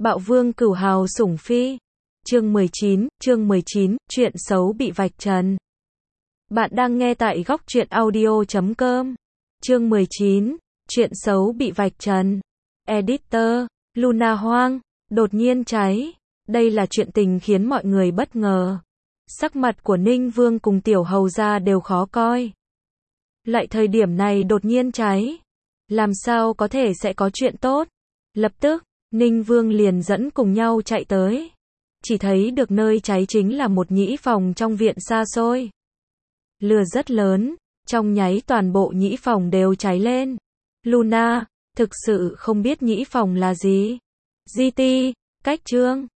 Bạo vương cửu hào sủng phi. Chương 19, chuyện xấu bị vạch trần. Bạn đang nghe tại góc truyện audio.com. Chương 19, chuyện xấu bị vạch trần. Editor, Luna Hoang, đột nhiên cháy. Đây là chuyện tình khiến mọi người bất ngờ. Sắc mặt của Ninh Vương cùng Tiểu Hầu gia đều khó coi. Lại thời điểm này đột nhiên cháy. Làm sao có thể sẽ có chuyện tốt? Lập tức, Ninh Vương liền dẫn cùng nhau chạy tới. Chỉ thấy được nơi cháy chính là một nhĩ phòng trong viện xa xôi. Lửa rất lớn, trong nháy toàn bộ nhĩ phòng đều cháy lên. Luna, thực sự không biết nhĩ phòng là gì. GT, cách chương.